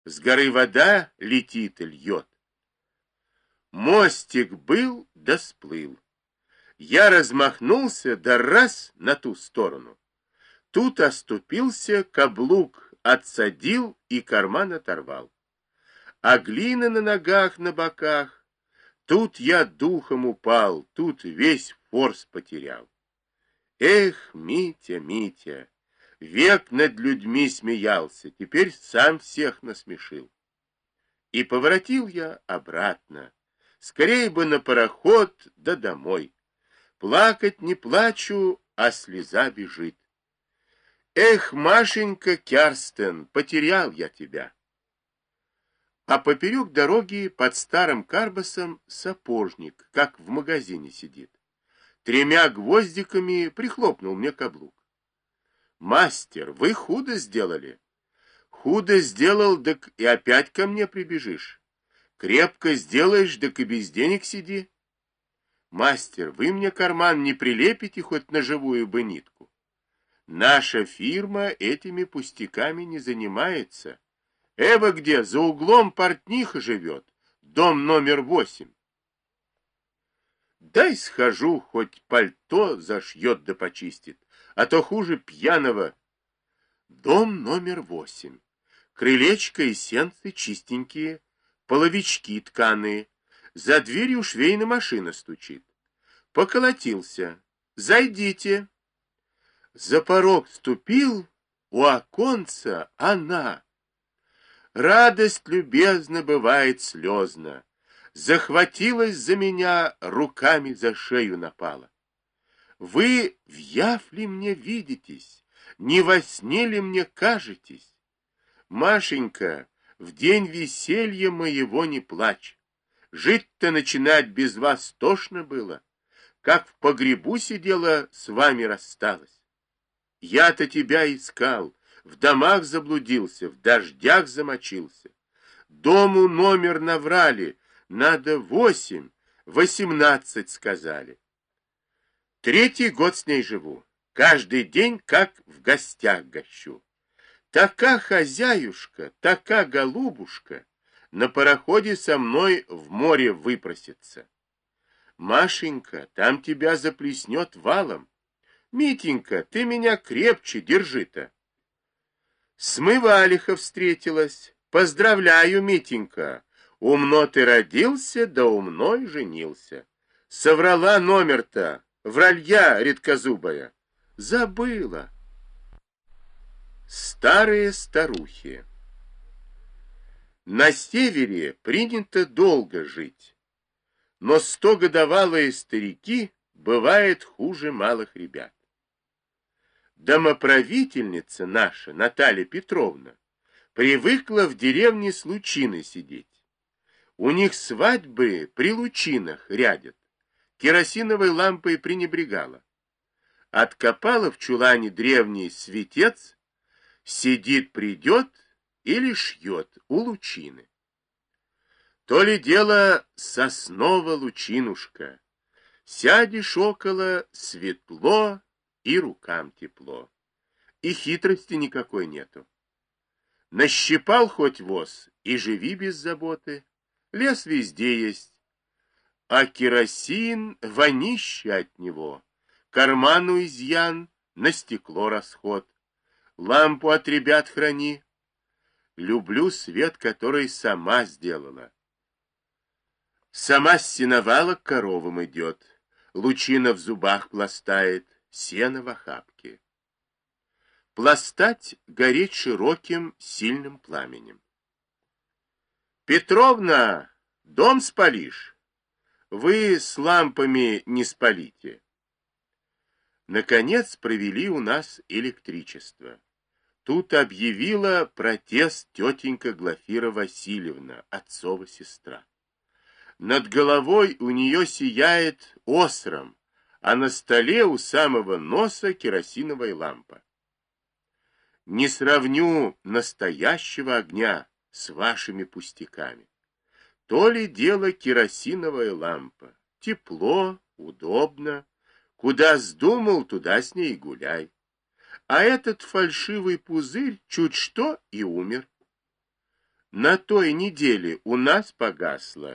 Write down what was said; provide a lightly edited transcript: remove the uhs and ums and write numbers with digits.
С горы вода летит и льет. Мостик был да сплыл. Я размахнулся да раз на ту сторону. Тут оступился, каблук отсадил и карман оторвал. А глина на ногах, на боках. Тут я духом упал, тут весь форс потерял. Эх, Митя, Митя, век над людьми смеялся, теперь сам всех насмешил. И поворотил я обратно. Скорей бы на пароход да домой. Плакать не плачу, а слеза бежит. Эх, Машенька Керстен, потерял я тебя. А поперек дороги под старым карбасом сапожник, как в магазине сидит. 3 гвоздиками прихлопнул мне каблук. Мастер, вы худо сделали. Худо сделал, так и опять ко мне прибежишь. Крепко сделаешь, так и без денег сиди. Мастер, вы мне карман не прилепите хоть на живую бы нитку. Наша фирма этими пустяками не занимается. Эва где, за углом портниха живет, дом номер 8. Дай схожу, хоть пальто зашьет да почистит, а то хуже пьяного. Дом номер 8. Крылечко и сенцы чистенькие, половички тканые. За дверью швейная машина стучит. Поколотился. Зайдите. За порог ступил, у оконца она. Радость любезна бывает слезна. Захватилась за меня, руками за шею напала. Вы в явь мне видитесь, не во сне ли мне кажетесь? Машенька, в день веселья моего не плачь. Жить-то начинать без вас тошно было. Как в погребу сидела, с вами рассталась. Я-то тебя искал, в домах заблудился, в дождях замочился. Дому номер наврали, надо 8, 18 сказали. 3-й год с ней живу, каждый день как в гостях гощу. Така хозяюшка, така голубушка, на пароходе со мной в море выпросится. Машенька, там тебя заплеснет валом. Митенька, ты меня крепче держи-то. Смывалиха встретилась. Поздравляю, Митенька. Умно ты родился, да умно и женился. Соврала номер-то, вралья редкозубая. Забыла. Старые старухи. На севере принято долго жить, но 100-годовалые старики бывает хуже малых ребят. Домоправительница наша, Наталья Петровна, привыкла в деревне с лучиной сидеть. У них свадьбы при лучинах рядят, керосиновой лампой пренебрегала. Откопала в чулане древний светец, сидит, придет или шьет у лучины. То ли дело соснова лучинушка. Сядешь около, светло и рукам тепло. И хитрости никакой нету. Нащипал хоть воз и живи без заботы. Лес везде есть. А керосин вонище от него. Карману изъян, на стекло расход. Лампу от ребят храни. Люблю свет, который сама сделала. Сама с сеновала к коровам идет. Лучина в зубах пластает, сено в охапке. Пластать гореть широким, сильным пламенем. Петровна, дом спалишь? Вы с лампами не спалите. Наконец провели у нас электричество. Тут объявила протест тетенька Глафира Васильевна, отцова сестра. Над головой у нее сияет остром, а на столе у самого носа керосиновая лампа. Не сравню настоящего огня с вашими пустяками. То ли дело керосиновая лампа. Тепло, удобно. Куда сдумал, туда с ней гуляй. А этот фальшивый пузырь чуть что и умер. На той неделе у нас погасло